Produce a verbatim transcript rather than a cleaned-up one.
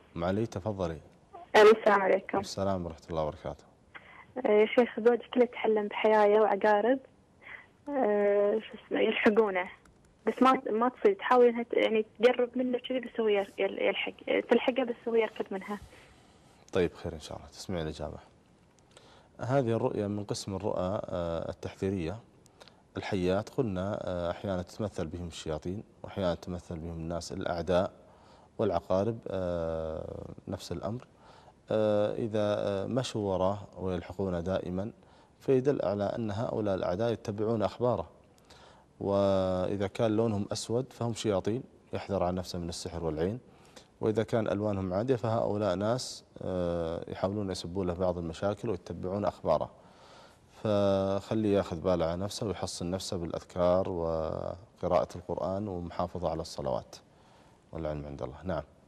أم علي تفضلي. السلام عليكم. السلام ورحمة الله وبركاته. يا شيخ، زوجي كله يتحلم بحياية وعقارب آه، شو اسمه يلحقونه، بس ما ما تصير، تحاول انها ت- يعني تقرب منه كذي، بس هو ير- يل- يلحق تلحقه، بس هو يركض منها. طيب خير إن شاء الله، تسمعي الإجابة. هذه الرؤية من قسم الرؤى آه، التحذيرية. الحيات قلنا آه، أحيانا تتمثل بهم الشياطين، وأحيانا تتمثل بهم الناس الأعداء، والعقارب آه، نفس الأمر. آه، إذا آه، مشوا وراه ويلحقون دائما، فيدل على أن هؤلاء الأعداء يتبعون أخباره. وإذا كان لونهم أسود فهم شياطين، يحذر عن نفسه من السحر والعين. وإذا كان ألوانهم عادية فهؤلاء ناس آه، يحاولون يسبون له بعض المشاكل ويتبعون أخباره. فخليه ياخذ باله على نفسه ويحصن نفسه بالأذكار وقراءة القرآن ومحافظة على الصلوات، والعلم عند الله. نعم.